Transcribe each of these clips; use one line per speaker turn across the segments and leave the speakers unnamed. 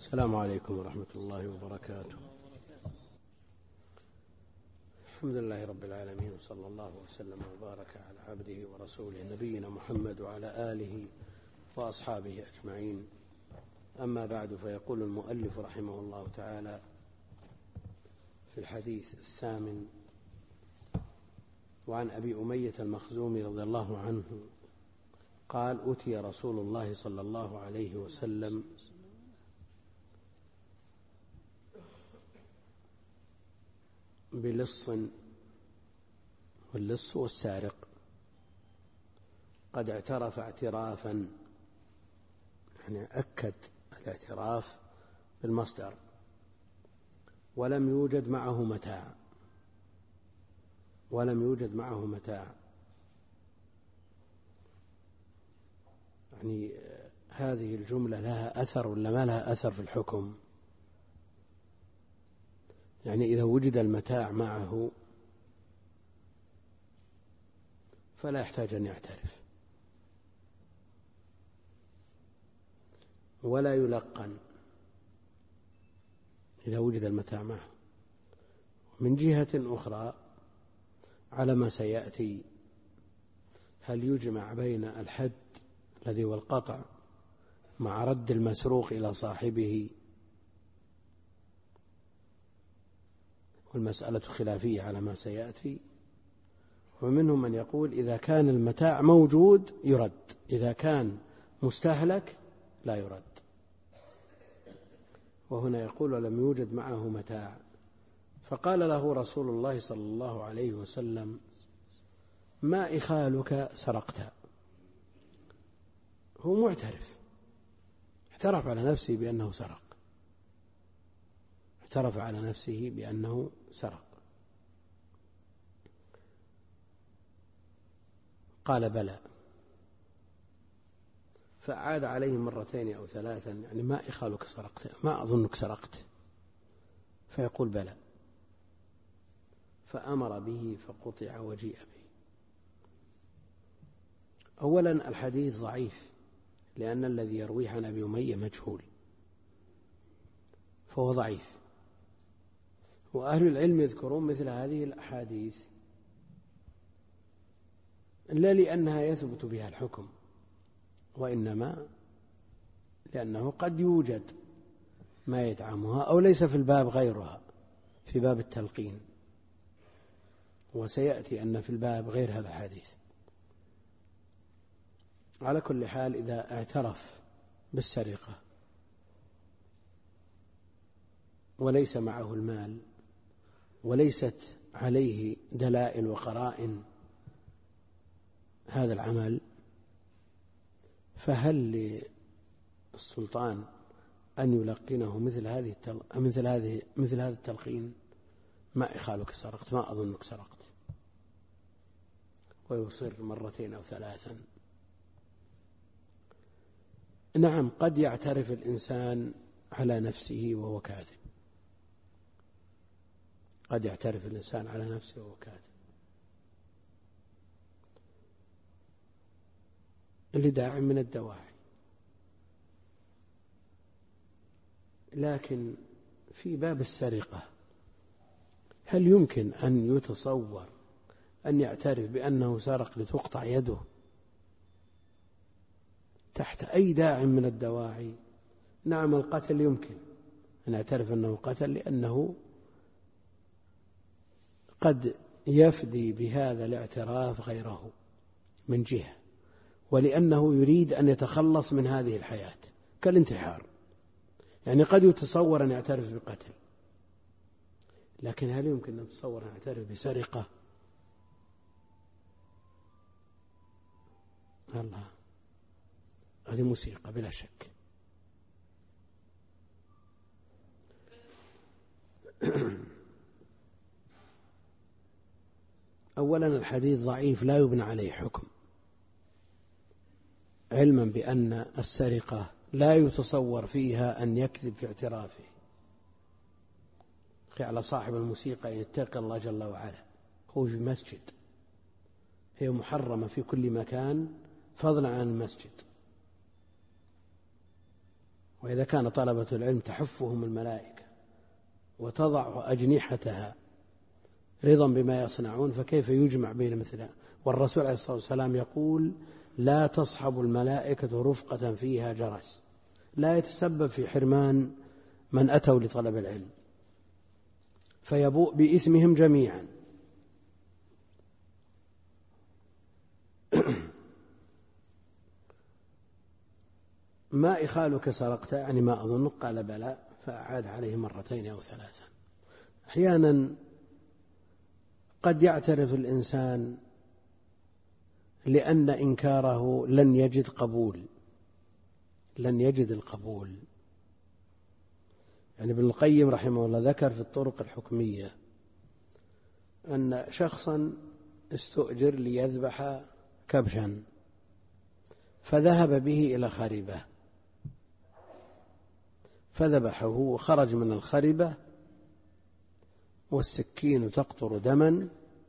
السلام عليكم ورحمة الله وبركاته. الحمد لله رب العالمين، وصلى الله وسلم وبارك على عبده ورسوله نبينا محمد وعلى آله وأصحابه أجمعين. أما بعد، فيقول المؤلف رحمه الله تعالى في الحديث 8: وعن أبي أمية المخزومي رضي الله عنه قال: أتي رسول الله صلى الله عليه وسلم بلص، واللص والسارق، قد اعترف اعترافا، يعني أكد الاعتراف بالمصدر، ولم يوجد معه متاع، يعني هذه الجملة لها أثر ولا ما لها أثر في الحكم؟ يعني إذا وجد المتاع معه فلا يحتاج أن يعترف، ولا يلقن إذا وجد المتاع معه. من جهة أخرى على ما سيأتي، هل يجمع بين الحد الذي هو القطع مع رد المسروق إلى صاحبه؟ والمسألة خلافية على ما سيأتي. ومنهم من يقول إذا كان المتاع موجود يرد، إذا كان مستهلك لا يرد. وهنا يقول: ولم يوجد معه متاع، فقال له رسول الله صلى الله عليه وسلم: ما إخالك سرقت؟ هو معترف، اعترف على نفسه بأنه سرق، قال: بلى. فأعاد عليه مرتين أو ثلاثا: يعني ما إخالك سرقت؟ ما أظنك سرقت. فيقول: بلى. فأمر به فقطع وجيء به. أولا، الحديث ضعيف، لأن الذي يرويه عن أبي أمية مجهول، فهو ضعيف. وأهل العلم يذكرون مثل هذه الأحاديث لا لأنها يثبت بها الحكم، وإنما لأنه قد يوجد ما يدعمها، أو ليس في الباب غيرها، في باب التلقين، وسيأتي أن في الباب غير هذا الحديث. على كل حال، إذا اعترف بالسرقة وليس معه المال وليست عليه دلائل وقرائن هذا العمل، فهل للسلطان أن يلقنه مثل هذا التلقين؟ ما إخالك سرقت؟ ما أظنك سرقت، ويصر مرتين أو ثلاثا. نعم، قد يعترف الإنسان على نفسه وهو كاذب، لداع من الدواعي. لكن في باب السرقة، هل يمكن أن يتصور أن يعترف بأنه سرق لتقطع يده تحت أي داع من الدواعي؟ نعم، القتل يمكن أن يعترف أنه قتل، لأنه قد يفدي بهذا الاعتراف غيره من جهة، ولأنه يريد أن يتخلص من هذه الحياة كالانتحار. يعني قد يتصور أن يعترف بقتل، لكن هل يمكن أن يتصور أن يعترف بسرقة؟ الله، هذه موسيقى بلا شك. أولا، الحديث ضعيف لا يبنى عليه حكم، علما بأن السرقة لا يتصور فيها أن يكذب في اعترافه. على صاحب الموسيقى أن يتقي الله جل وعلا. هو في مسجد، هي محرمة في كل مكان فضلا عن المسجد، وإذا كان طلبة العلم تحفهم الملائكة وتضع أجنحتها رضا بما يصنعون، فكيف يجمع بين مثلها؟ والرسول عليه الصلاة والسلام يقول: لا تصحب الملائكة رفقة فيها جرس، لا يتسبب في حرمان من أتوا لطلب العلم فيبوء بإثمهم جميعا. ما إخالك سرقت؟ يعني ما أظن. قال: بلى. فأعاد عليه مرتين أو ثلاثا. أحيانا قد يعترف الإنسان لأن إنكاره لن يجد القبول. يعني ابن القيم رحمه الله ذكر في الطرق الحكمية أن شخصا استؤجر ليذبح كبشا، فذهب به إلى خربة فذبحه، وخرج من الخربة والسكين تقطر دما،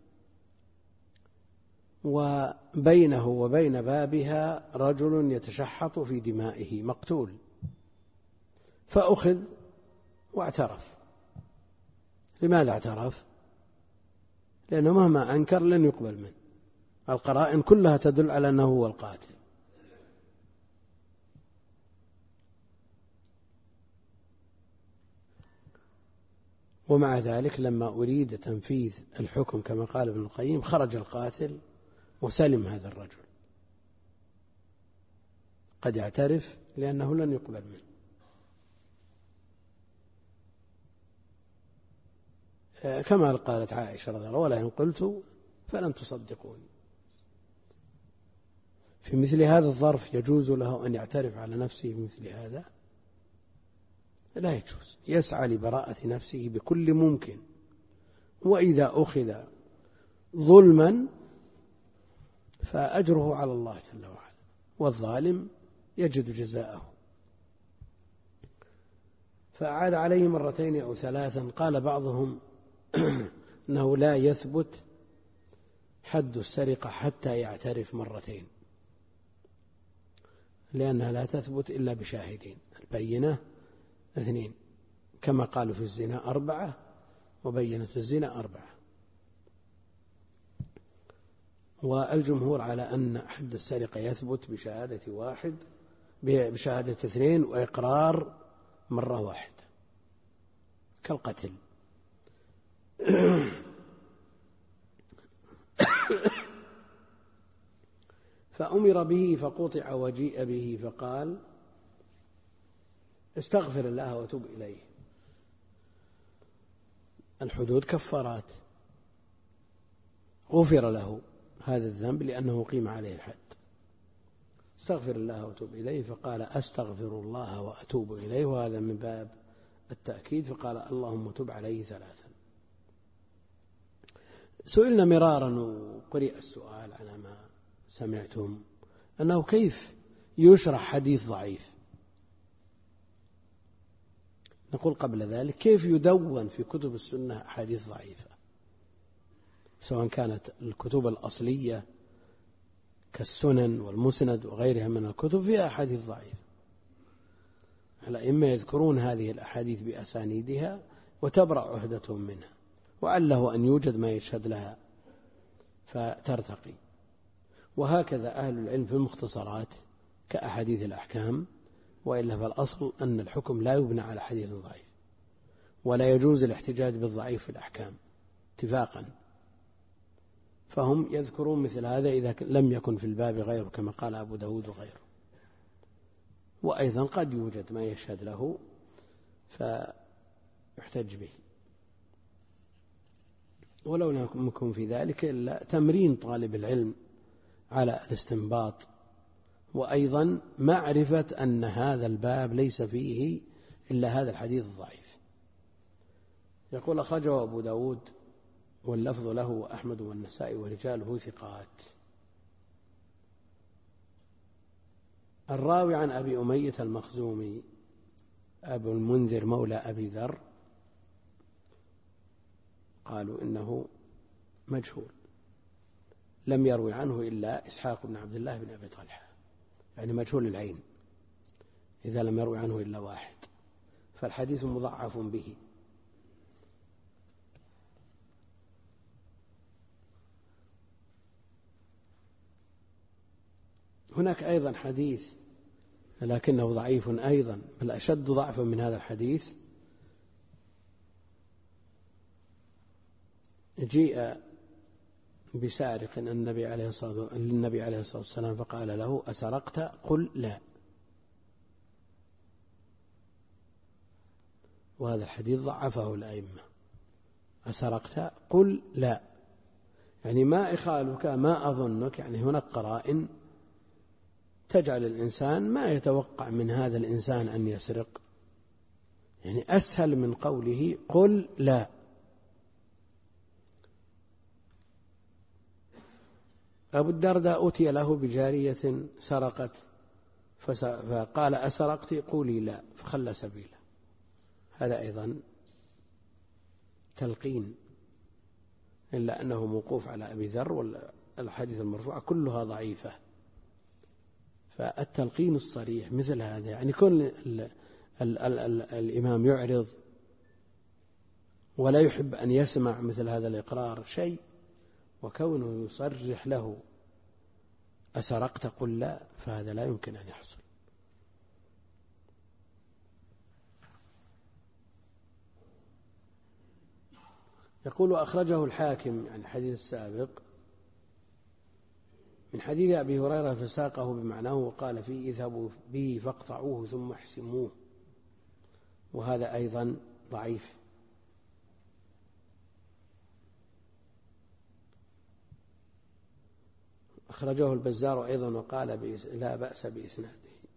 وبينه وبين بابها رجل يتشحط في دمائه مقتول، فأخذ واعترف. لماذا اعترف؟ لأنه مهما أنكر لن يقبل منه، القرائن كلها تدل على أنه هو القاتل. ومع ذلك لما أريد تنفيذ الحكم كما قال ابن القيم خرج القاتل وسلم هذا الرجل، قد يعترف لأنه لن يقبل منه. كما قالت عائشة رضي الله عنها: ولئن قلت فلن تصدقوني. في مثل هذا الظرف يجوز له أن يعترف على نفسه بمثل هذا؟ لا يجوز، يسعى لبراءة نفسه بكل ممكن. وإذا أخذ ظلما فأجره على الله جل وعلا، والظالم يجد جزاءه. فأعاد عليه مرتين أو ثلاثا. قال بعضهم أنه لا يثبت حد السرقة حتى يعترف مرتين، لأنها لا تثبت إلا بشاهدين، البينة 2، كما قالوا في الزنا 4 وبينة الزنا 4. والجمهور على أن حد السرقة يثبت بشهادة 2 وإقرار مرة واحدة كالقتل. فأمر به فقطع وجيء به فقال: استغفر الله وتوب إليه. الحدود كفارات، غفر له هذا الذنب لأنه قيم عليه الحد. استغفر الله وتوب إليه، فقال: أستغفر الله وأتوب إليه، وهذا من باب التأكيد، فقال: اللهم تب عليه 3. سئلنا مرارا وقرئ السؤال على ما سمعتم أنه كيف يشرح حديث ضعيف. نقول قبل ذلك: كيف يدون في كتب السنة أحاديث ضعيفة، سواء كانت الكتب الأصلية كالسنن والمسند وغيرها من الكتب فيها أحاديث ضعيفة. الأئمة يذكرون هذه الأحاديث بأسانيدها وتبرأ عهدتهم منها، وعله أن يوجد ما يشهد لها فترتقي. وهكذا أهل العلم في المختصرات كأحاديث الأحكام، وإلا فالأصل أن الحكم لا يبنى على حديث ضعيف، ولا يجوز الاحتجاج بالضعيف في الأحكام اتفاقا. فهم يذكرون مثل هذا إذا لم يكن في الباب غيره، كما قال أبو داود وغيره. وأيضا قد يوجد ما يشهد له فيحتج به، ولو لم يكن في ذلك إلا تمرين طالب العلم على الاستنباط، وأيضا معرفة أن هذا الباب ليس فيه إلا هذا الحديث الضعيف. يقول: أخرجه أبو داود واللفظ له وأحمد والنسائي ورجاله ثقات. الراوي عن أبي أمية المخزومي أبو المنذر مولى أبي ذر، قالوا إنه مجهول، لم يروي عنه إلا إسحاق بن عبد الله بن أبي طلحة، يعني مجهول العين. إذا لم يروي عنه إلا واحد، فالحديث مضعف به. هناك أيضا حديث لكنه ضعيف أيضا، بل أشد ضعفا من هذا الحديث. جيء بسارق للنبي عليه الصلاة والسلام فقال له: أسرقت؟ قل لا. وهذا الحديث ضعفه الأئمة. أسرقت؟ قل لا، يعني ما إخالك، ما أظنك، يعني هناك قرائن تجعل الإنسان ما يتوقع من هذا الإنسان أن يسرق، يعني أسهل من قوله قل لا. أبو الدرداء أتي له بجارية سرقت فقال: أسرقت؟ قولي لا، فخلى سبيله. هذا أيضا تلقين، إلا أنه موقوف على أبي ذر، والحديث المرفوع كلها ضعيفة. فالتلقين الصريح مثل هذا، يعني كون الإمام يعرض ولا يحب أن يسمع مثل هذا الإقرار شيء، وكونه يصرح له: أسرقت؟ قل لا، فهذا لا يمكن أن يحصل. يقول: أخرجه الحاكم عن الحديث السابق من حديث أبي هريرة فساقه بمعناه وقال فيه: اذهبوا به فاقطعوه ثم احسموه. وهذا أيضا ضعيف. أخرجه البزار أيضا وقال لا بأس بإسناده.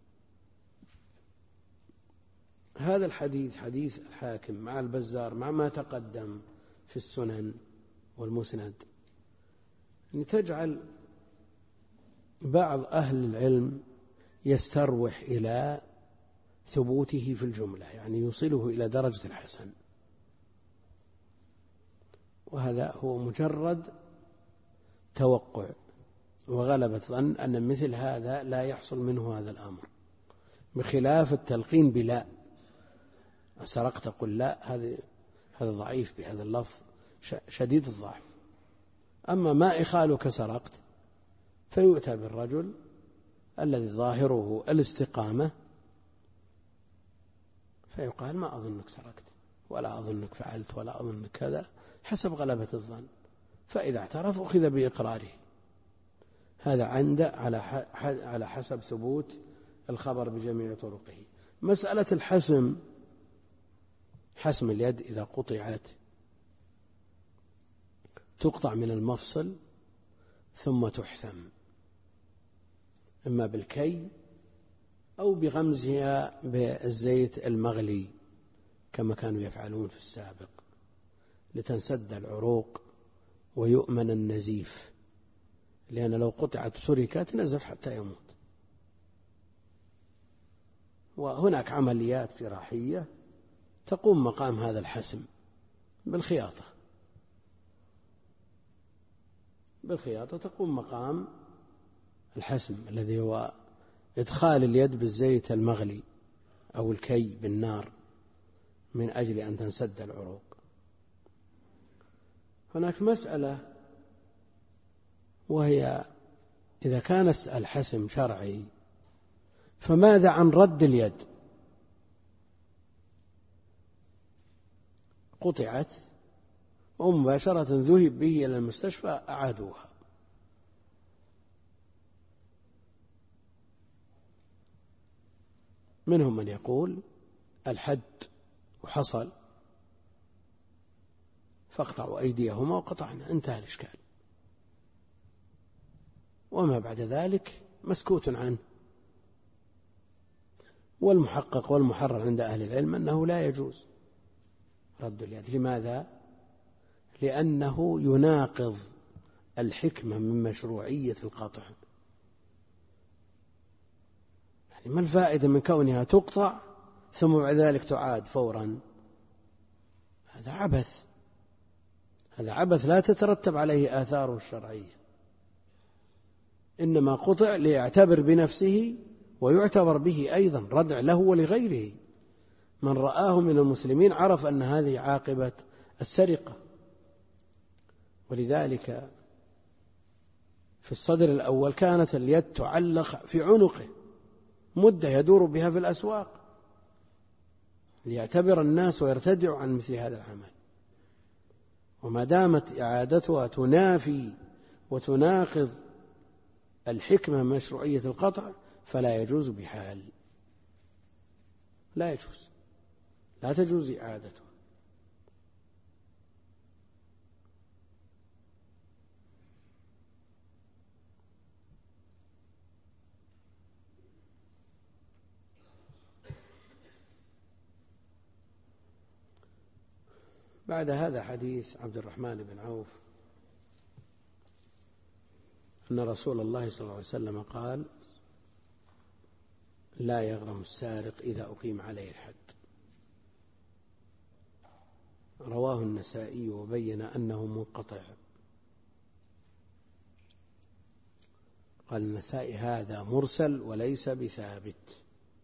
هذا الحديث حديث الحاكم مع البزار مع ما تقدم في السنن والمسند، أن تجعل بعض أهل العلم يستروح إلى ثبوته في الجملة، يعني يوصله إلى درجة الحسن، وهذا هو مجرد توقع وغلبة ظن أن مثل هذا لا يحصل منه هذا الأمر، بخلاف التلقين بلا. سرقت قل لا، هذا ضعيف بهذا اللفظ شديد الضعف. أما ما إخالك سرقت فيؤتى بالرجل الذي ظاهره الاستقامة فيقال: ما أظنك سرقت، ولا أظنك فعلت، ولا أظنك كذا، حسب غلبة الظن. فإذا اعترف أخذ بإقراره. هذا على حسب ثبوت الخبر بجميع طرقه. مسألة الحسم، حسم اليد إذا قطعت تقطع من المفصل ثم تحسم، إما بالكي أو بغمزها بالزيت المغلي كما كانوا يفعلون في السابق، لتنسد العروق ويؤمن النزيف، لأن لو قطعت سركت نزف حتى يموت. وهناك عمليات جراحية تقوم مقام هذا الحسم بالخياطة تقوم مقام الحسم، الذي هو إدخال اليد بالزيت المغلي أو الكي بالنار من أجل أن تنسد العروق. هناك مسألة، وهي إذا كان الحسم شرعي فماذا عن رد اليد؟ قطعت ومباشرة ذهب به إلى المستشفى أعادوها. منهم من يقول الحد وحصل فاقطعوا أيديهما وقطعنا، انتهى الإشكال، وما بعد ذلك مسكوت عنه. والمحقق والمحرر عند أهل العلم أنه لا يجوز رد اليد. لماذا؟ لأنه يناقض الحكمة من مشروعية القطع. يعني ما الفائدة من كونها تقطع ثم بعد ذلك تعاد فورا؟ هذا عبث لا تترتب عليه آثاره الشرعية. إنما قطع ليعتبر بنفسه ويعتبر به أيضا ردع له ولغيره. من رآه من المسلمين عرف أن هذه عاقبة السرقة. ولذلك في الصدر الأول كانت اليد تعلق في عنقه مدة يدور بها في الأسواق ليعتبر الناس ويرتدعوا عن مثل هذا العمل. وما دامت إعادتها تنافي وتناقض الحكمة من مشروعية القطع فلا يجوز بحال، لا يجوز، لا تجوز إعادته. بعد هذا حديث عبد الرحمن بن عوف أن رسول الله صلى الله عليه وسلم قال: لا يغرم السارق إذا أقيم عليه الحد. رواه النسائي وبين أنه منقطع. قال النسائي: هذا مرسل وليس بثابت.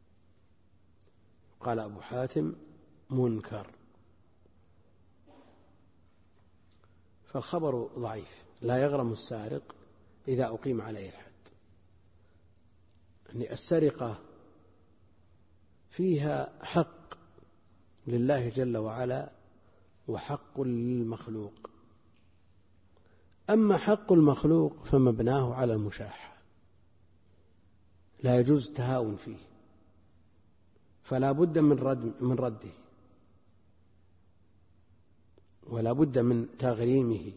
قال أبو حاتم: منكر. فالخبر ضعيف. لا يغرم السارق إذا أقيم عليه الحد، يعني السرقة فيها حق لله جل وعلا وحق للمخلوق. أما حق المخلوق فمبناه على المشاحة، لا يجوز التهاون فيه، فلا بد من رده ولا بد من تغريمه.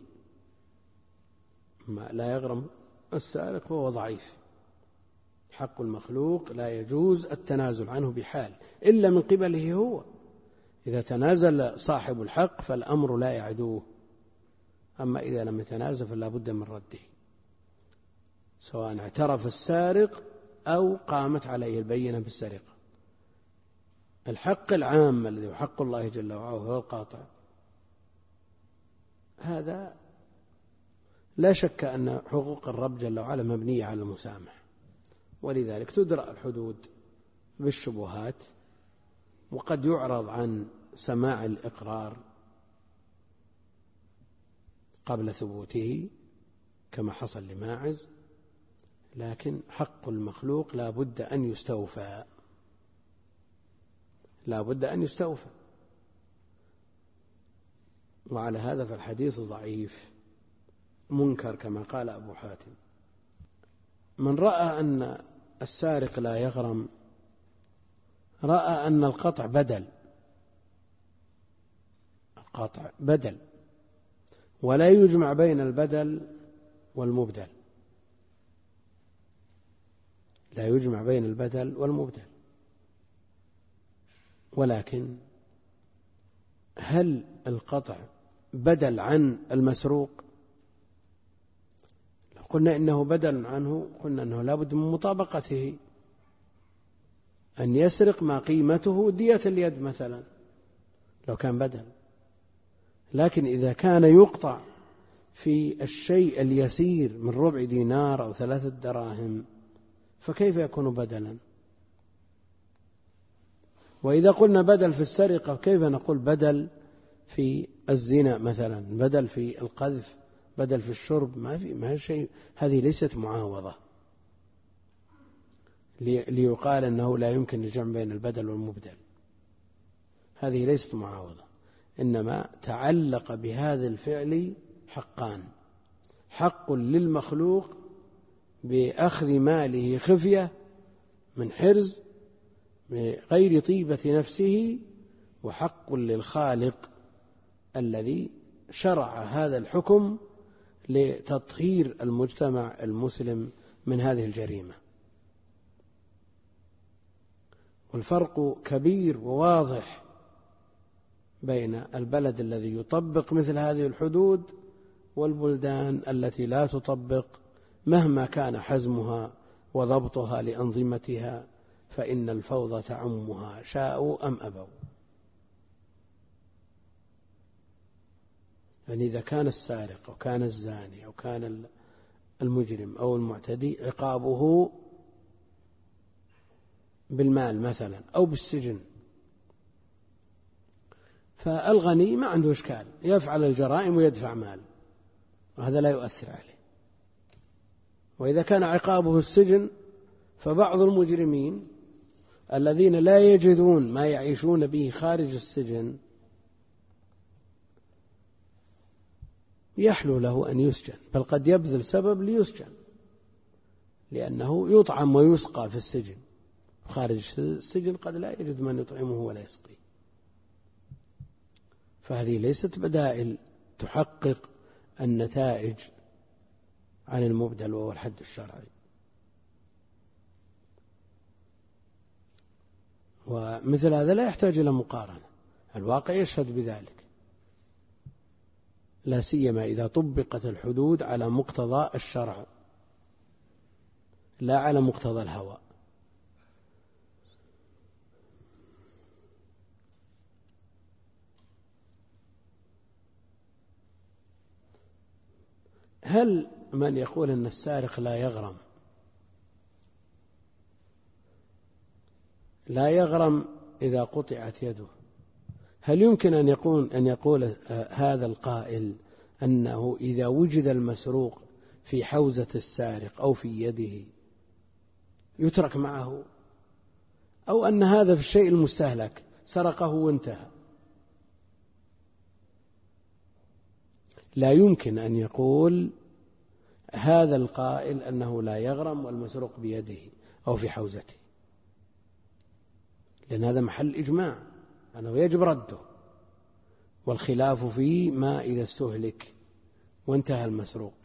ما لا يغرم السارق وهو ضعيف. حق المخلوق لا يجوز التنازل عنه بحال إلا من قبله هو. إذا تنازل صاحب الحق فالأمر لا يعدوه، أما إذا لم يتنازل فلا بد من رده، سواء اعترف السارق أو قامت عليه البينة بالسرقة. الحق العام الذي هو حق الله جل وعلا وهو القاطع، هذا لا شك أن حقوق الرب جل وعلا مبنية على المسامح، ولذلك تدرأ الحدود بالشبهات، وقد يعرض عن سماع الإقرار قبل ثبوته كما حصل لماعز، لكن حق المخلوق لا بد أن يستوفى، لا بد أن يستوفى. وعلى هذا فالحديث ضعيف منكر كما قال أبو حاتم. من رأى أن السارق لا يغرم رأى أن القطع بدل، القطع بدل ولا يجمع بين البدل والمبدل، لا يجمع بين البدل والمبدل. ولكن هل القطع بدل عن المسروق؟ لو قلنا إنه بدل عنه قلنا أنه لا بد من مطابقته، أن يسرق ما قيمته دية اليد مثلا لو كان بدل. لكن إذا كان يقطع في الشيء اليسير من ربع دينار أو 3 دراهم فكيف يكون بدلا؟ وإذا قلنا بدل في السرقة كيف نقول بدل في الزنا مثلا، بدل في القذف، بدل في الشرب؟ ما شيء، هذه ليست معاوضة ليقال أنه لا يمكن الجمع بين البدل والمبدل، هذه ليست معاوضة، إنما تعلق بهذا الفعل حقان: حق للمخلوق بأخذ ماله خفية من حرز غير طيبة نفسه، وحق للخالق الذي شرع هذا الحكم لتطهير المجتمع المسلم من هذه الجريمة. والفرق كبير وواضح بين البلد الذي يطبق مثل هذه الحدود والبلدان التي لا تطبق مهما كان حزمها وضبطها لأنظمتها، فإن الفوضى تعمها شاءوا أم أبوا. يعني إذا كان السارق أو كان الزاني أو كان المجرم أو المعتدي عقابه بالمال مثلا أو بالسجن، فالغني ما عنده إشكال يفعل الجرائم ويدفع مال، وهذا لا يؤثر عليه. وإذا كان عقابه السجن فبعض المجرمين الذين لا يجدون ما يعيشون به خارج السجن يحلو له أن يسجن، بل قد يبذل سبب ليسجن، لأنه يطعم ويسقى في السجن، خارج السجن قد لا يجد من يطعمه ولا يسقيه. فهذه ليست بدائل تحقق النتائج عن المبدل وهو الحد الشرعي. ومثل هذا لا يحتاج إلى مقارنة، الواقع يشهد بذلك، لا سيما إذا طبقت الحدود على مقتضى الشرع لا على مقتضى الهوى. هل من يقول أن السارق لا يغرم إذا قطعت يده، هل يمكن أن يقول هذا القائل أنه إذا وجد المسروق في حوزة السارق أو في يده يترك معه، أو أن هذا في الشيء المستهلك سرقه وانتهى؟ لا يمكن أن يقول هذا القائل أنه لا يغرم والمسروق بيده أو في حوزته، لأن هذا محل إجماع أنه يجب رده، والخلاف فيه ما إذا استهلك وانتهى المسروق.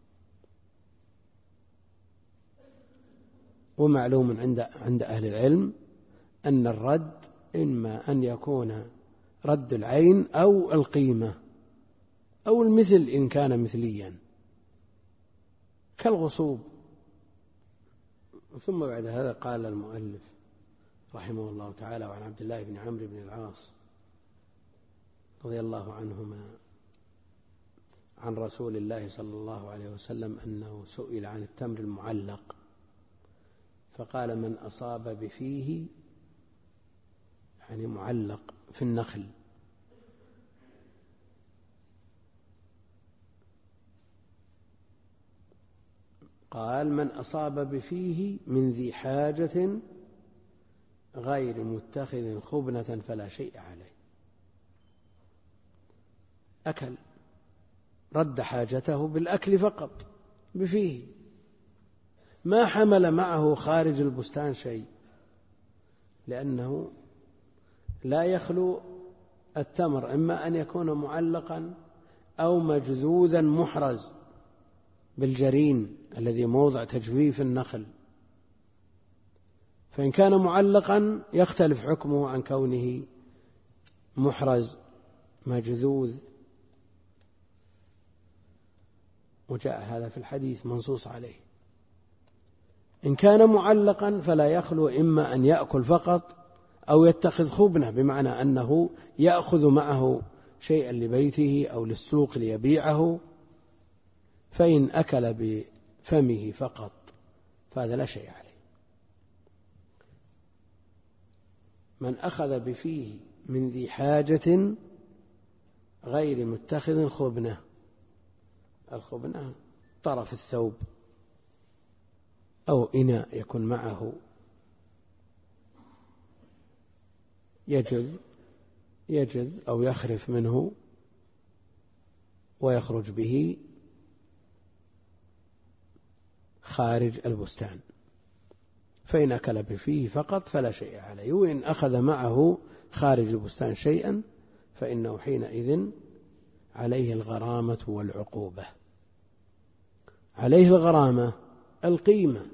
ومعلوم عند أهل العلم أن الرد إما أن يكون رد العين أو القيمة أو المثل إن كان مثليا كالغصوب. ثم بعد هذا قال المؤلف رحمه الله تعالى: وعن عبد الله بن عمرو بن العاص رضي الله عنهما عن رسول الله صلى الله عليه وسلم أنه سئل عن التمر المعلق فقال: من أصاب بفيه، يعني معلق في النخل، قال: من أصاب بفيه من ذي حاجة غير متخذ خبنة فلا شيء عليه. أكل، رد حاجته بالأكل فقط بفيه، ما حمل معه خارج البستان شيء، لأنه لا يخلو التمر إما أن يكون معلقا أو مجذوذا محرز بالجرين الذي موضع تجفيف النخل، فإن كان معلقا يختلف حكمه عن كونه محرز مجذوذ، وجاء هذا في الحديث منصوص عليه. إن كان معلقا فلا يخلو إما أن يأكل فقط أو يتخذ خبنة، بمعنى أنه يأخذ معه شيئا لبيته أو للسوق ليبيعه، فإن أكل بفمه فقط فهذا لا شيء عليه. من أخذ بفيه من ذي حاجة غير متخذ خبنة، الخبنة طرف الثوب أو إناء يكون معه يجذ أو يخرف منه ويخرج به خارج البستان، فإن أكل بفيه فقط فلا شيء عليه، وإن أخذ معه خارج البستان شيئا فإنه حينئذ عليه الغرامة والعقوبة. عليه الغرامة القيمة،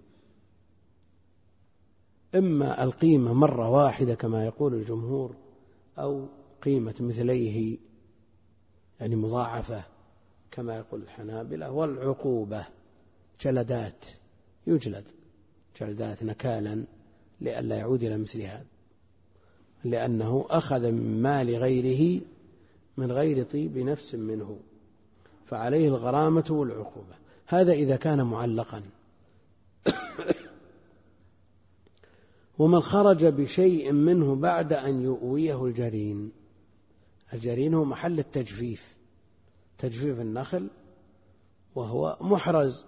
إما القيمة مرة واحدة كما يقول الجمهور، أو قيمة مثليه يعني مضاعفة كما يقول الحنابلة. والعقوبة جلدات، يجلد جلدات نكالا لئلا يعود إلى مثل هذا، لأنه أخذ من مال غيره من غير طيب نفس منه، فعليه الغرامة والعقوبة. هذا إذا كان معلقا. ومن خرج بشيء منه بعد أن يؤويه الجرين. الجرين هو محل التجفيف، تجفيف النخل، وهو محرز،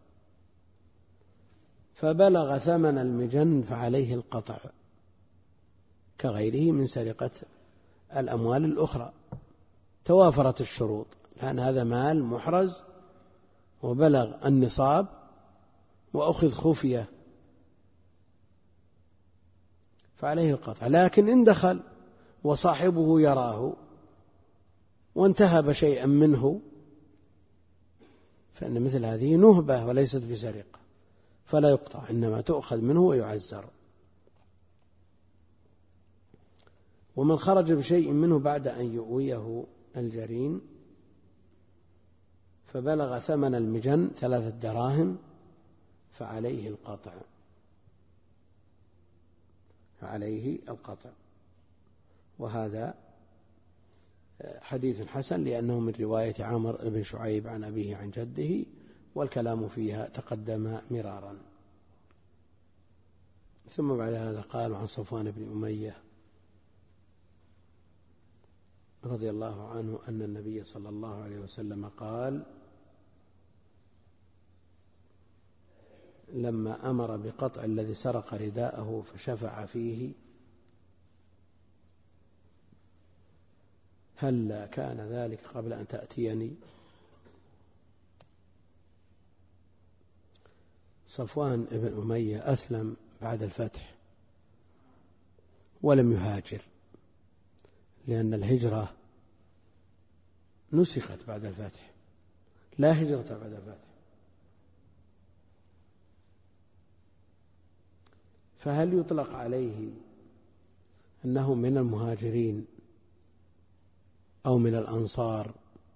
فبلغ ثمن المجن فعليه القطع، كغيره من سرقة الأموال الأخرى. توافرت الشروط، لأن هذا مال محرز وبلغ النصاب وأخذ خفية، فعليه القطع. لكن إن دخل وصاحبه يراه وانتهب شيئا منه فإن مثل هذه نهبة وليست بسرقة، فلا يقطع، إنما تؤخذ منه ويعزر. ومن خرج بشيء منه بعد أن يؤويه الجرين فبلغ ثمن المجن 3 دراهم فعليه القطع، وهذا حديث حسن لأنه من رواية عامر بن شعيب عن أبيه عن جده، والكلام فيها تقدم مرارا. ثم بعد هذا قال عن صفوان بن أمية رضي الله عنه أن النبي صلى الله عليه وسلم قال: لما أمر بقطع الذي سرق رداءه فشفع فيه: هل كان ذلك قبل أن تأتيني؟ صفوان بن أمية أسلم بعد الفتح ولم يهاجر، لأن الهجرة نسخت بعد الفتح، لا هجرة بعد الفتح. فهل يطلق عليه أنه من المهاجرين أو من الأنصار؟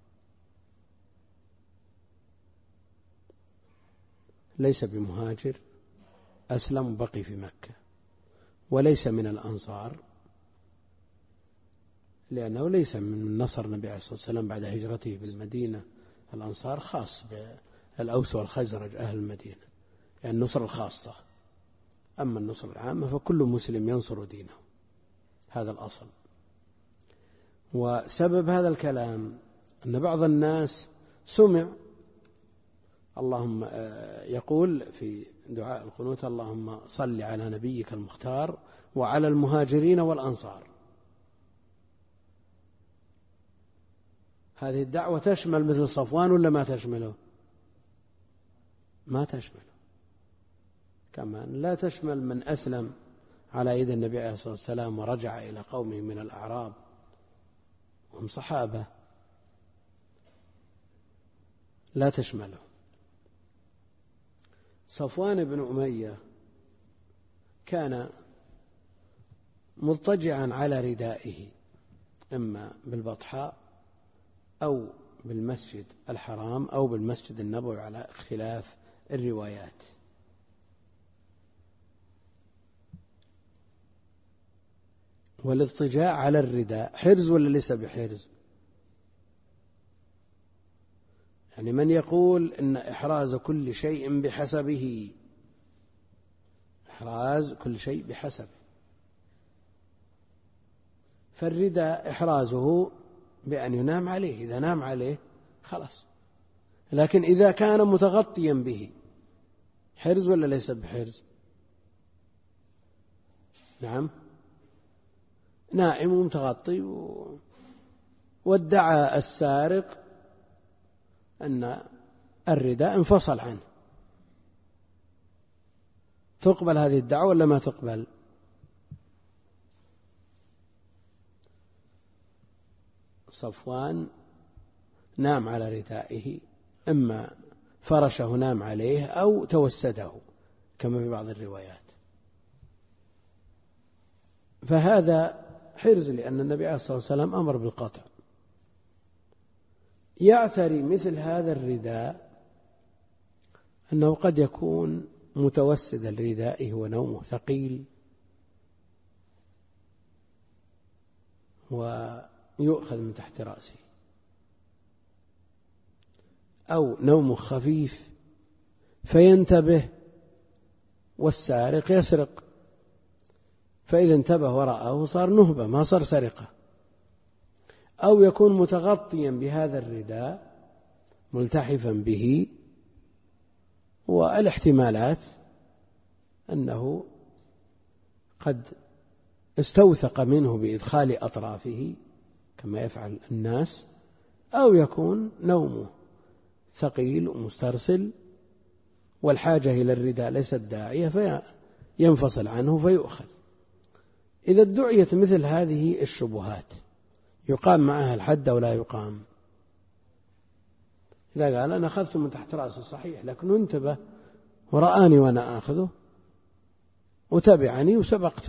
ليس بمهاجر، أسلم وبقي في مكة، وليس من الأنصار لأنه ليس من نصر النبي عليه الصلاة والسلام بعد هجرته بالمدينة. الأنصار خاص بالأوس والخزرج أهل المدينة، يعني النصر الخاصة. أما النصر العامة فكل مسلم ينصر دينه، هذا الأصل. وسبب هذا الكلام أن بعض الناس سمع اللهم يقول في دعاء القنوت: اللهم صل على نبيك المختار وعلى المهاجرين والأنصار. هذه الدعوة تشمل مثل صفوان ولا ما تشمله؟ ما تشمله. كمان لا تشمل من أسلم على يد النبي عليه الصلاة والسلام ورجع إلى قومه من الأعراب وهم صحابة، لا تشمله. صفوان بن أمية كان مضطجعا على ردائه، إما بالبطحاء أو بالمسجد الحرام أو بالمسجد النبوي على اختلاف الروايات. والاضطجاع على الرداء حرز ولا ليس بحرز؟ يعني من يقول إن إحراز كل شيء بحسبه، إحراز كل شيء بحسبه، فالرداء إحرازه بأن ينام عليه، إذا نام عليه خلاص. لكن إذا كان متغطيا به حرز ولا ليس بحرز؟ نعم، نائم ومتغطي. وادعى السارق أن الرداء انفصل عنه، تقبل هذه الدعوة ولا ما تقبل؟ صفوان نام على ردائه، إما فرشه نام عليه أو توسده كما في بعض الروايات، فهذا حرز لأن النبي عليه الصلاة والسلام أمر بالقطع. يعتري مثل هذا الرداء أنه قد يكون متوسد الرداء ونومه ثقيل ويؤخذ من تحت رأسه، أو نومه خفيف فينتبه والسارق يسرق فإذا انتبه ورأه صار نهبة ما صار سرقة. أو يكون متغطيا بهذا الرداء ملتحفا به، والاحتمالات أنه قد استوثق منه بإدخال أطرافه كما يفعل الناس، أو يكون نومه ثقيل ومسترسل والحاجة إلى الرداء ليست داعية فينفصل عنه فيؤخذ. إذا ادعيت مثل هذه الشبهات يقام معها الحد أو لا يقام؟ إذا قال أنا أخذته من تحت رأسه صحيح، لكن انتبه ورآني وأنا آخذه وتبعني وسبقته،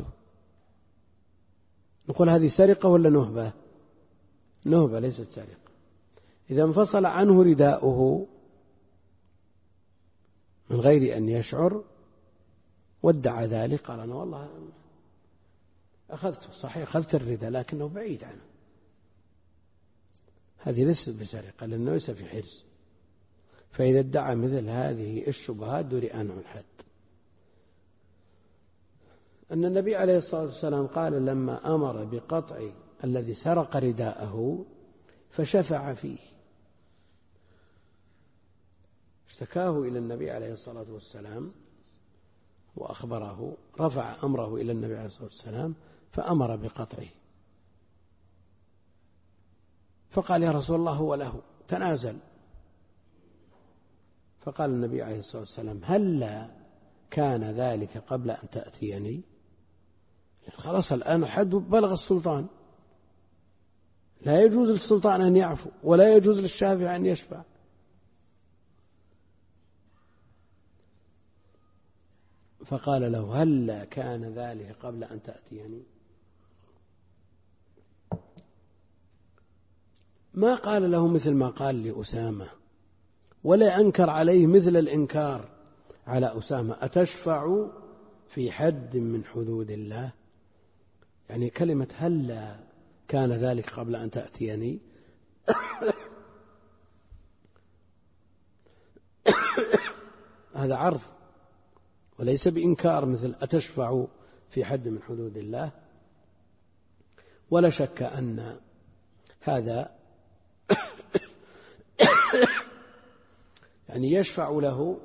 نقول هذه سرقة ولا نهبة؟ نهبة ليست سرقة. إذا انفصل عنه رداؤه من غير أن يشعر وادعى ذلك، قال أنا والله أخذته صحيح، أخذت الرداء لكنه بعيد عنه، هذه ليست بسرقة لأنه ليس في حرز. فإذا ادعى مثل هذه الشبهات درئ عنه الحد. أن النبي عليه الصلاة والسلام قال لما أمر بقطع الذي سرق رداءه فشفع فيه، اشتكاه إلى النبي عليه الصلاة والسلام وأخبره، رفع أمره إلى النبي عليه الصلاة والسلام فأمر بقطعه، فقال يا رسول الله هو له، تنازل. فقال النبي عليه الصلاة والسلام هلا كان ذلك قبل أن تأتيني؟ خلاص الآن الحد بلغ السلطان، لا يجوز للسلطان أن يعفو ولا يجوز للشافع أن يشفع. فقال له هلا كان ذلك قبل أن تأتيني؟ ما قال له مثل ما قال لأسامة، ولا أنكر عليه مثل الإنكار على أسامة، أتشفع في حد من حدود الله؟ يعني كلمة هلا كان ذلك قبل أن تأتيني هذا عرض وليس بإنكار مثل أتشفع في حد من حدود الله. ولا شك أن هذا يعني يشفع له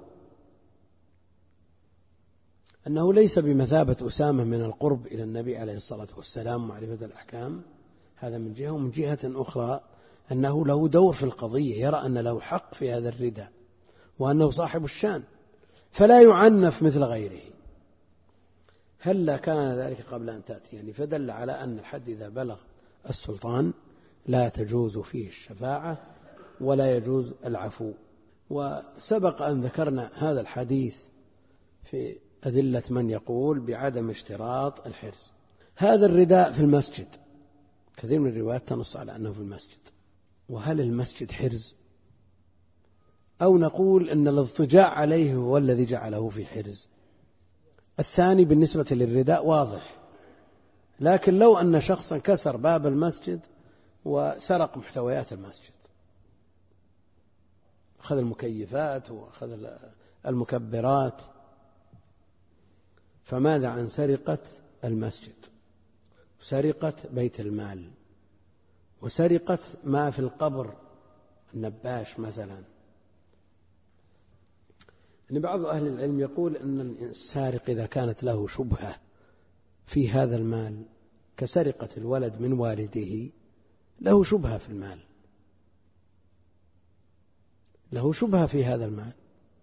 أنه ليس بمثابة أسامة من القرب إلى النبي عليه الصلاة والسلام ومعرفة الأحكام، هذا من جهة. ومن جهة أخرى أنه له دور في القضية، يرى أن له حق في هذا الرداء وأنه صاحب الشان فلا يعنف مثل غيره. هل كان ذلك قبل أن تأتي يعني فدل على أن الحد إذا بلغ السلطان لا تجوز فيه الشفاعة ولا يجوز العفو. وسبق أن ذكرنا هذا الحديث في أدلة من يقول بعدم اشتراط الحرز. هذا الرداء في المسجد كثير من الروايات تنص على أنه في المسجد، وهل المسجد حرز؟ أو نقول أن الاضطجاع عليه هو الذي جعله في حرز؟ الثاني بالنسبة للرداء واضح، لكن لو أن شخصا كسر باب المسجد وسرق محتويات المسجد، أخذ المكيفات وأخذ المكبرات، فماذا عن سرقة المسجد وسرقة بيت المال وسرقة ما في القبر النباش مثلا؟ أن بعض أهل العلم يقول أن السارق إذا كانت له شبهة في هذا المال كسرقة الولد من والده، له شبهة في المال، له شبهة في هذا المال.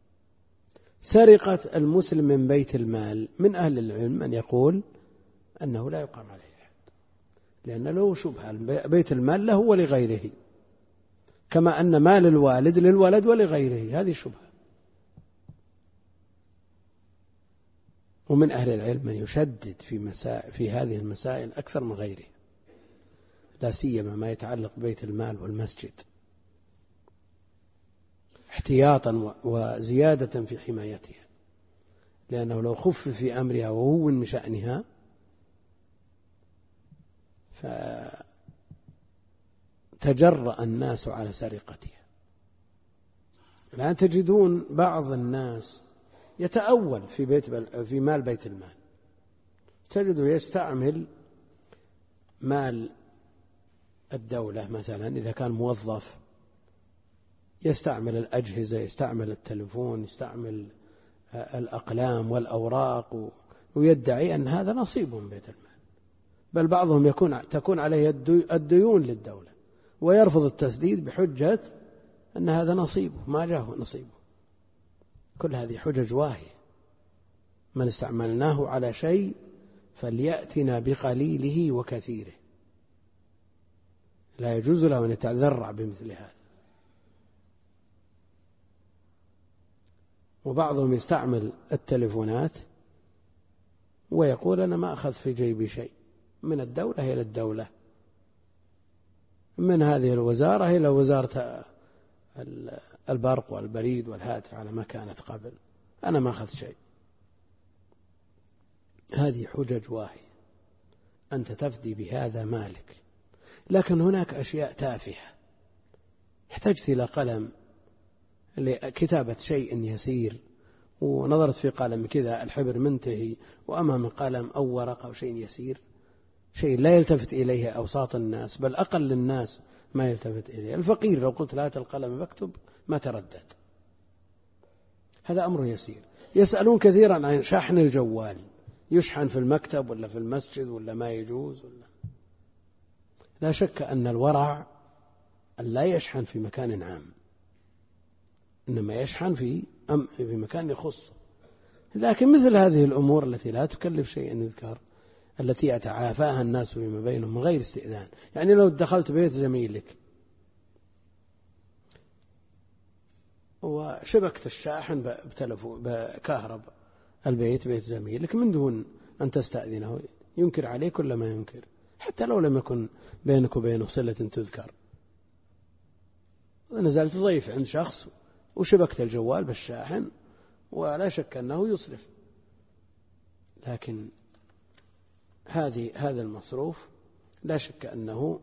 سرقة المسلم من بيت المال من أهل العلم من يقول أنه لا يقام عليه الحد، لأن له شبهة، بيت المال له ولغيره، كما أن مال الوالد للولد ولغيره، هذه شبهة. ومن أهل العلم من يشدد في هذه المسائل أكثر من غيره، لا سيما ما يتعلق ببيت المال والمسجد، احتياطا وزيادة في حمايتها، لأنه لو خف في أمرها وهو من شأنها فتجرأ الناس على سرقتها. الآن تجدون بعض الناس يتأول في مال بيت المال، تجده يستعمل مال الدولة مثلا إذا كان موظف، يستعمل الأجهزة، يستعمل التلفون، يستعمل الأقلام والأوراق، ويدعي أن هذا نصيب من بيت المال. بل بعضهم تكون عليه الديون للدولة ويرفض التسديد بحجة أن هذا نصيبه، ما جاءه نصيبه. كل هذه حجج واهية. من استعملناه على شيء فليأتنا بقليله وكثيره. لا يجوز له أن يتذرع بمثل هذا. وبعضهم يستعمل التلفونات ويقول أنا ما أخذ في جيبي شيء، من الدولة إلى الدولة، من هذه الوزارة إلى وزارة البرق والبريد والهاتف على ما كانت قبل، أنا ما أخذ شيء. هذه حجج واهية، أنت تفدي بهذا مالك. لكن هناك أشياء تافهة، احتجت إلى قلم لكتابة شيء يسير، ونظرت في قلم كذا الحبر منتهي، وأمام قلم أو ورقة أو شيء يسير، شيء لا يلتفت إليه أوساط الناس، بل أقل الناس ما يلتفت إليه. الفقير لو قلت لا هات القلم بكتب ما تردد، هذا أمر يسير. يسألون كثيرا عن شحن الجوال، يشحن في المكتب ولا في المسجد ولا ما يجوز ولا. لا شك أن الورع أن لا يشحن في مكان عام، إنما يشحن في مكان يخص. لكن مثل هذه الأمور التي لا تكلف شيئا يذكر، التي يتعافاها الناس فيما بينهم من غير استئذان. يعني لو دخلت بيت زميلك وشبكت الشاحن بكهرب البيت، بيت زميلك، من دون أن تستأذنه، ينكر عليك ولا ما ينكر؟ حتى لو لم يكن بينك وبينه صلة تذكر. نزلت ضيف عند شخص وشبكت الجوال بالشاحن، ولا شك أنه يصرف. لكن هذا المصروف لا شك أنه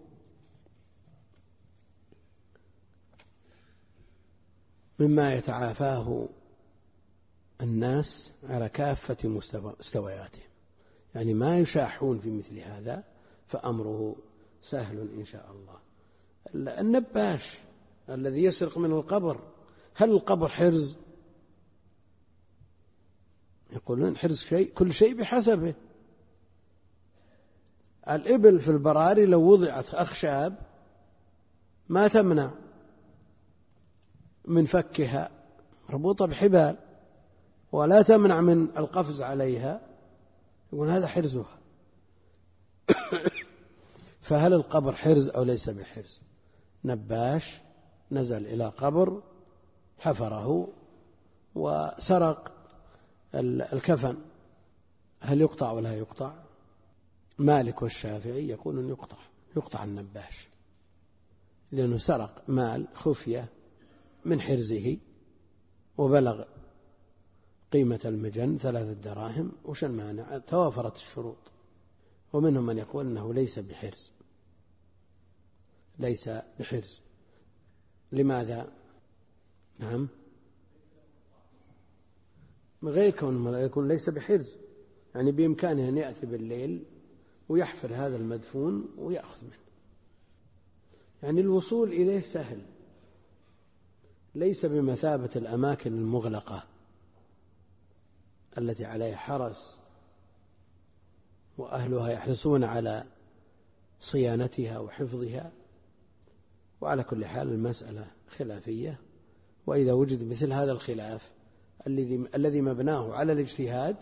مما يتعافاه الناس على كافة مستوياتهم، يعني ما يشاحون في مثل هذا، فأمره سهل إن شاء الله. النباش الذي يسرق من القبر، هل القبر حرز؟ يقولون حرز شيء، كل شيء بحسبه. الإبل في البراري لو وضعت أخشاب ما تمنع من فكها، مربوطة بحبال، ولا تمنع من القفز عليها، يقول هذا حرزها. فهل القبر حرز أو ليس بحرز؟ نباش نزل إلى قبر حفره وسرق الكفن، هل يقطع ولا يقطع؟ مالك والشافعي يقولون يقطع النباش، لأنه سرق مال خفية من حرزه وبلغ قيمة المجن 3 دراهم، وش المانع؟ توافرت الشروط. ومنهم من يقول أنه ليس بحرز، ليس بحرز. لماذا؟ نعم، غير كونه يكون ليس بحرز، يعني بإمكانه أن يأتي بالليل ويحفر هذا المدفون ويأخذ منه، يعني الوصول إليه سهل، ليس بمثابة الأماكن المغلقة التي عليها حرس وأهلها يحرصون على صيانتها وحفظها. وعلى كل حال المسألة خلافية، وإذا وجد مثل هذا الخلاف الذي مبناه على الاجتهاد،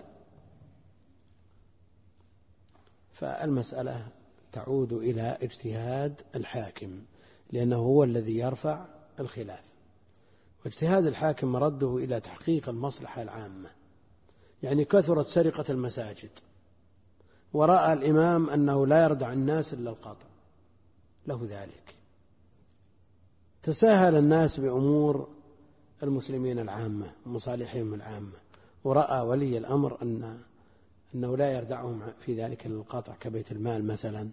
فالمسألة تعود إلى اجتهاد الحاكم، لأنه هو الذي يرفع الخلاف. واجتهاد الحاكم مرده إلى تحقيق المصلحة العامة. يعني كثرت سرقة المساجد، ورأى الإمام أنه لا يردع الناس إلا القطع، له ذلك. تساهل الناس بأمور المسلمين العامة ومصالحهم العامة، ورأى ولي الأمر أنه لا يردعهم في ذلك القطع كبيت المال مثلا.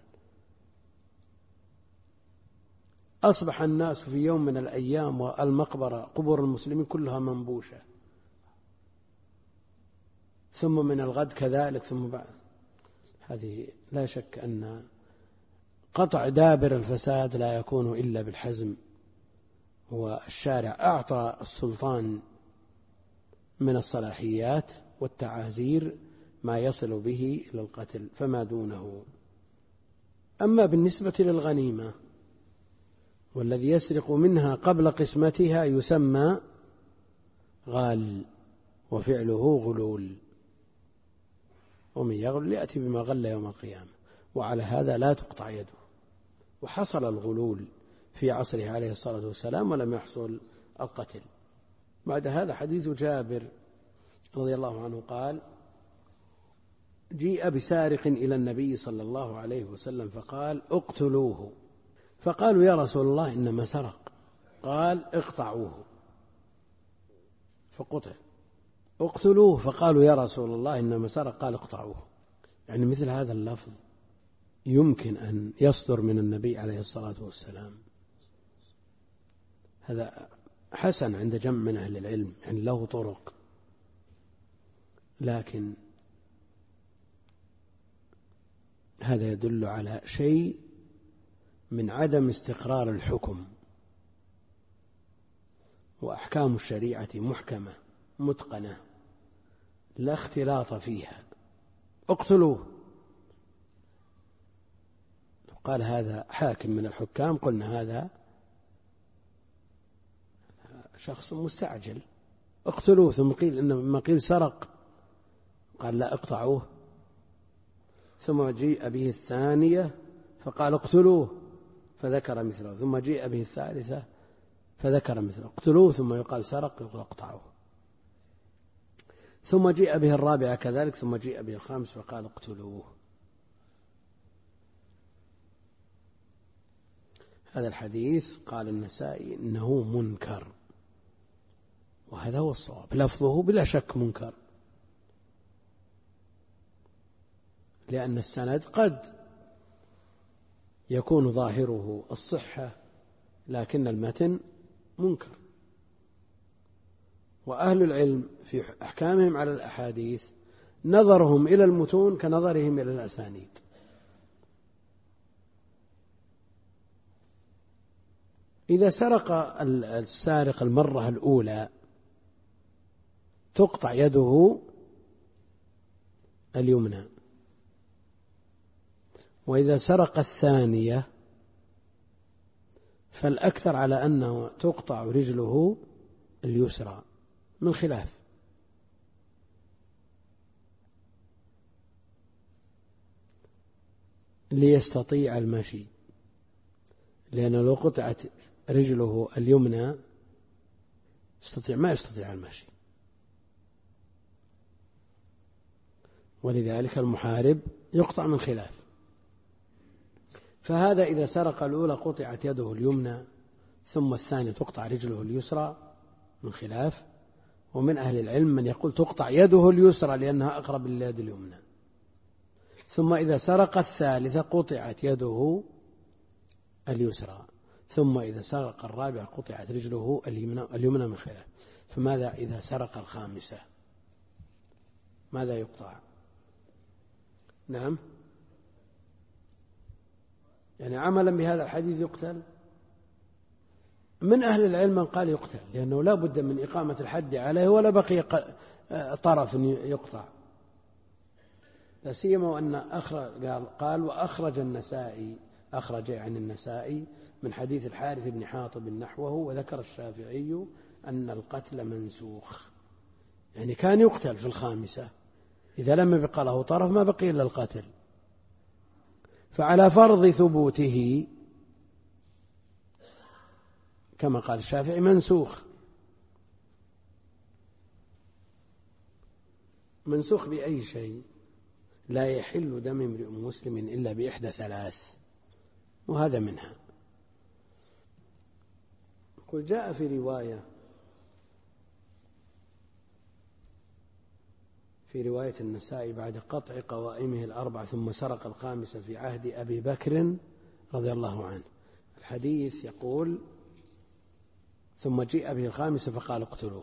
أصبح الناس في يوم من الأيام والمقبرة قبور المسلمين كلها منبوشة، ثم من الغد كذلك، ثم بعد هذه لا شك أن قطع دابر الفساد لا يكون إلا بالحزم، والشارع أعطى السلطان من الصلاحيات والتعازير ما يصل به إلى القتل فما دونه. أما بالنسبة للغنيمة والذي يسرق منها قبل قسمتها يسمى غال، وفعله غلول، ومن يغل يأتي بما غل يوم القيامة، وعلى هذا لا تقطع يده. وحصل الغلول في عصره عليه الصلاة والسلام ولم يحصل القتل. بعد هذا حديث جابر رضي الله عنه قال: جيء بسارق إلى النبي صلى الله عليه وسلم فقال: اقتلوه. فقالوا: يا رسول الله إنما سرق. قال: اقطعوه. فقطع. اقتلوه. فقالوا: يا رسول الله إنما سرق. قال: اقطعوه. يعني مثل هذا اللفظ يمكن أن يصدر من النبي عليه الصلاة والسلام، هذا حسن عند جمع من أهل العلم، يعني له طرق، لكن هذا يدل على شيء من عدم استقرار الحكم، وأحكام الشريعة محكمة متقنة لا اختلاط فيها. اقتلوه. قال هذا حاكم من الحكام قلنا هذا شخص مستعجل، اقتلوه. ثم قيل إنما قيل سرق، قال لا اقطعوه. ثم جيء به الثانية فقال اقتلوه فذكر مثله، ثم جيء به الثالثة فذكر مثله، اقتلوه. ثم يقال سرق يقول اقطعوه. ثم جيء به الرابعة كذلك، ثم جيء به الخامس فقال اقتلوه. هذا الحديث قال النسائي إنه منكر، وهذا هو الصواب، لفظه بلا شك منكر، لأن السند قد يكون ظاهره الصحة لكن المتن منكر. وأهل العلم في أحكامهم على الأحاديث نظرهم إلى المتون كنظرهم إلى الأسانيد. إذا سرق السارق المرة الأولى تقطع يده اليمنى، وإذا سرق الثانية فالأكثر على أنه تقطع رجله اليسرى من خلاف. ليستطيع المشي، لأنه لو قطعت رجله اليمنى ما يستطيع المشي، ولذلك المحارب يقطع من خلاف. فهذا إذا سرق الأولى قطعت يده اليمنى، ثم الثانية تقطع رجله اليسرى من خلاف. ومن أهل العلم من يقول تقطع يده اليسرى لأنها أقرب لليد اليمنى، ثم إذا سرق الثالثة قطعت يده اليسرى، ثم إذا سرق الرابعة قطعت رجله اليمنى من خلاف. فماذا إذا سرق الخامسة؟ ماذا يقطع؟ نعم، يعني عملا بهذا الحديث يقتل. من أهل العلم من قال يقتل، لأنه لا بد من إقامة الحد عليه ولا بقي طرف يقطع، لا سيما وأن قال وأخرج النسائي، أخرج عن النسائي من حديث الحارث بن حاطب نحوه، وذكر الشافعي أن القتل منسوخ، يعني كان يقتل في الخامسة إذا لم يبق له طرف ما بقي إلا القتل. فعلى فرض ثبوته كما قال الشافعي منسوخ. منسوخ بأي شيء؟ لا يحل دم امرئ مسلم إلا بإحدى ثلاث، وهذا منها. قل جاء في رواية النسائي بعد قطع قوائمه الأربع ثم سرق الخامسة في عهد أبي بكر رضي الله عنه. الحديث يقول ثم جيء به الخامسة فقال اقتلوه.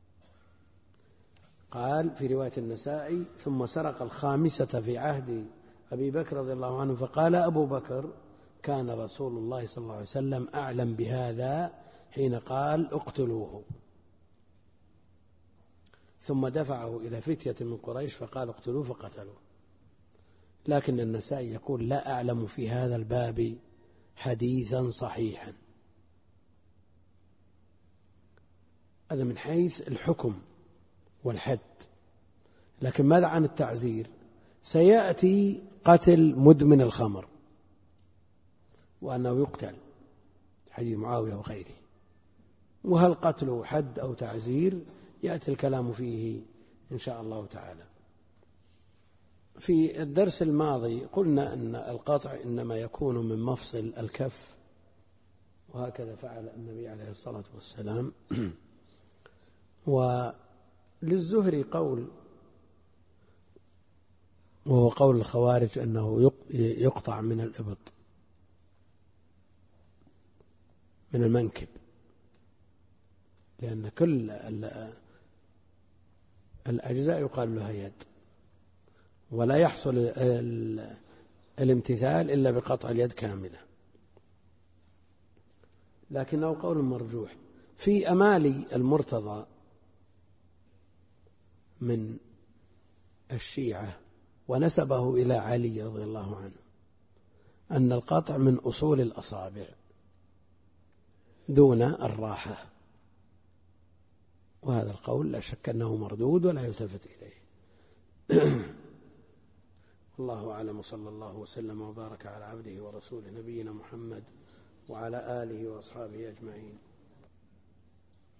قال في رواية النسائي ثم سرق الخامسة في عهد أبي بكر رضي الله عنه، فقال أبو بكر: كان رسول الله صلى الله عليه وسلم أعلم بهذا حين قال: اقتلوه. ثم دفعه إلى فتية من قريش فقال: اقتلوه، فقتلوه. لكن النسائي يقول: لا أعلم في هذا الباب حديثا صحيحا. هذا من حيث الحكم والحد. لكن ماذا عن التعزير؟ سيأتي قتل مدمن الخمر وأنه يقتل، حديث معاوية وغيره. وهل قتله حد أو تعزير؟ يأتي الكلام فيه إن شاء الله تعالى. في الدرس الماضي قلنا أن القطع إنما يكون من مفصل الكف، وهكذا فعل النبي عليه الصلاة والسلام. وللزهري قول، وهو قول الخوارج، أنه يقطع من الإبط، من المنكب، لأن كل الأجزاء يقال لها يد، ولا يحصل الامتثال إلا بقطع اليد كاملة. لكنه قول مرجوح. في أمالي المرتضى من الشيعة ونسبه إلى علي رضي الله عنه أن القطع من أصول الأصابع دون الراحة، وهذا القول لا شك أنه مردود ولا يلتفت إليه. الله أعلم، صلى الله وسلم وبارك على عبده ورسوله نبينا محمد وعلى آله وأصحابه أجمعين.